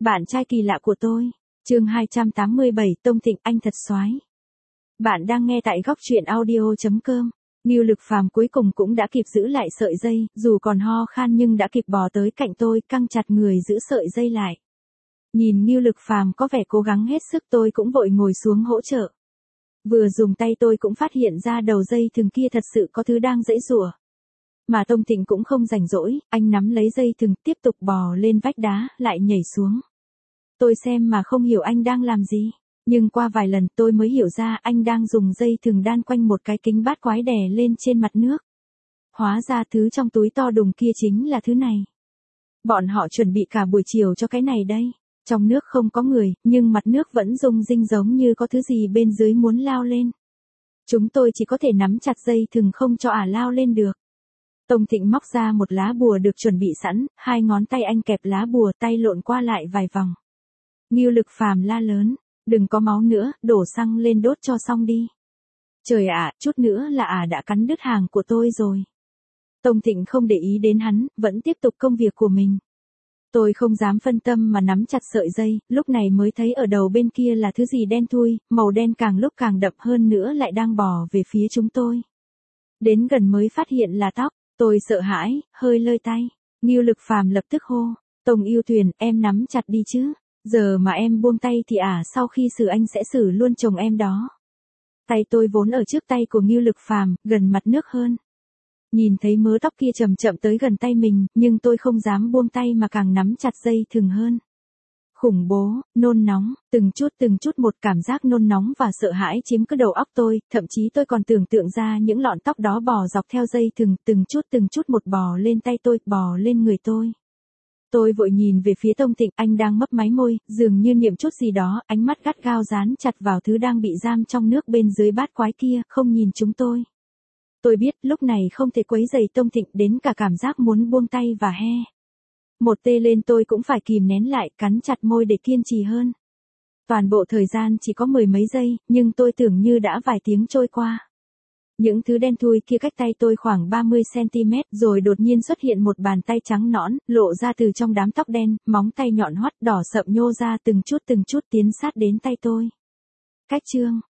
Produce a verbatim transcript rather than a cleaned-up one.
Bạn trai kỳ lạ của tôi. Chương hai trăm tám mươi bảy, Tông Thịnh anh thật soái. Bạn đang nghe tại góc truyện audio chấm com. Ngưu Lực Phàm cuối cùng cũng đã kịp giữ lại sợi dây, dù còn ho khan nhưng đã kịp bò tới cạnh tôi, căng chặt người giữ sợi dây lại. Nhìn Ngưu Lực Phàm có vẻ cố gắng hết sức, tôi cũng vội ngồi xuống hỗ trợ. Vừa dùng tay tôi cũng phát hiện ra đầu dây thừng kia thật sự có thứ đang giãy giụa. Mà Tông Thịnh cũng không rảnh rỗi, anh nắm lấy dây thừng tiếp tục bò lên vách đá, lại nhảy xuống. Tôi xem mà không hiểu anh đang làm gì, nhưng qua vài lần tôi mới hiểu ra anh đang dùng dây thừng đan quanh một cái kính bát quái đè lên trên mặt nước. Hóa ra thứ trong túi to đùng kia chính là thứ này. Bọn họ chuẩn bị cả buổi chiều cho cái này đây. Trong nước không có người, nhưng mặt nước vẫn rung rinh giống như có thứ gì bên dưới muốn lao lên. Chúng tôi chỉ có thể nắm chặt dây thừng không cho ả lao lên được. Tông Thịnh móc ra một lá bùa được chuẩn bị sẵn, hai ngón tay anh kẹp lá bùa, tay lộn qua lại vài vòng. Ngưu Lực Phàm la lớn, đừng có máu nữa, đổ xăng lên đốt cho xong đi. Trời ạ, chút nữa là ả đã cắn đứt hàng của tôi rồi. Tông Thịnh không để ý đến hắn, vẫn tiếp tục công việc của mình. Tôi không dám phân tâm mà nắm chặt sợi dây, lúc này mới thấy ở đầu bên kia là thứ gì đen thui, màu đen càng lúc càng đậm hơn nữa lại đang bò về phía chúng tôi. Đến gần mới phát hiện là tóc, tôi sợ hãi, hơi lơi tay. Ngưu Lực Phàm lập tức hô, Tông Yêu Tuyền, em nắm chặt đi chứ, giờ mà em buông tay thì ả sau khi xử anh sẽ xử luôn chồng em đó. Tay tôi vốn ở trước tay của Ngưu Lực Phàm, gần mặt nước hơn. Nhìn thấy mớ tóc kia chậm chậm tới gần tay mình, nhưng tôi không dám buông tay mà càng nắm chặt dây thừng hơn. Khủng bố, nôn nóng, từng chút từng chút một cảm giác nôn nóng và sợ hãi chiếm cứ đầu óc tôi, thậm chí tôi còn tưởng tượng ra những lọn tóc đó bò dọc theo dây thừng, từng chút từng chút một bò lên tay tôi, bò lên người tôi. Tôi vội nhìn về phía Tông Thịnh, anh đang mấp máy môi, dường như niệm chút gì đó, ánh mắt gắt gao dán chặt vào thứ đang bị giam trong nước bên dưới bát quái kia, không nhìn chúng tôi. Tôi biết lúc này không thể quấy rầy Tông Thịnh, đến cả cảm giác muốn buông tay và he một tê lên tôi cũng phải kìm nén lại, cắn chặt môi để kiên trì hơn. Toàn bộ thời gian chỉ có mười mấy giây, nhưng tôi tưởng như đã vài tiếng trôi qua. Những thứ đen thui kia cách tay tôi khoảng ba mươi xăng ti mét, rồi đột nhiên xuất hiện một bàn tay trắng nõn, lộ ra từ trong đám tóc đen, móng tay nhọn hoắt đỏ sậm nhô ra từng chút từng chút tiến sát đến tay tôi. Cách chương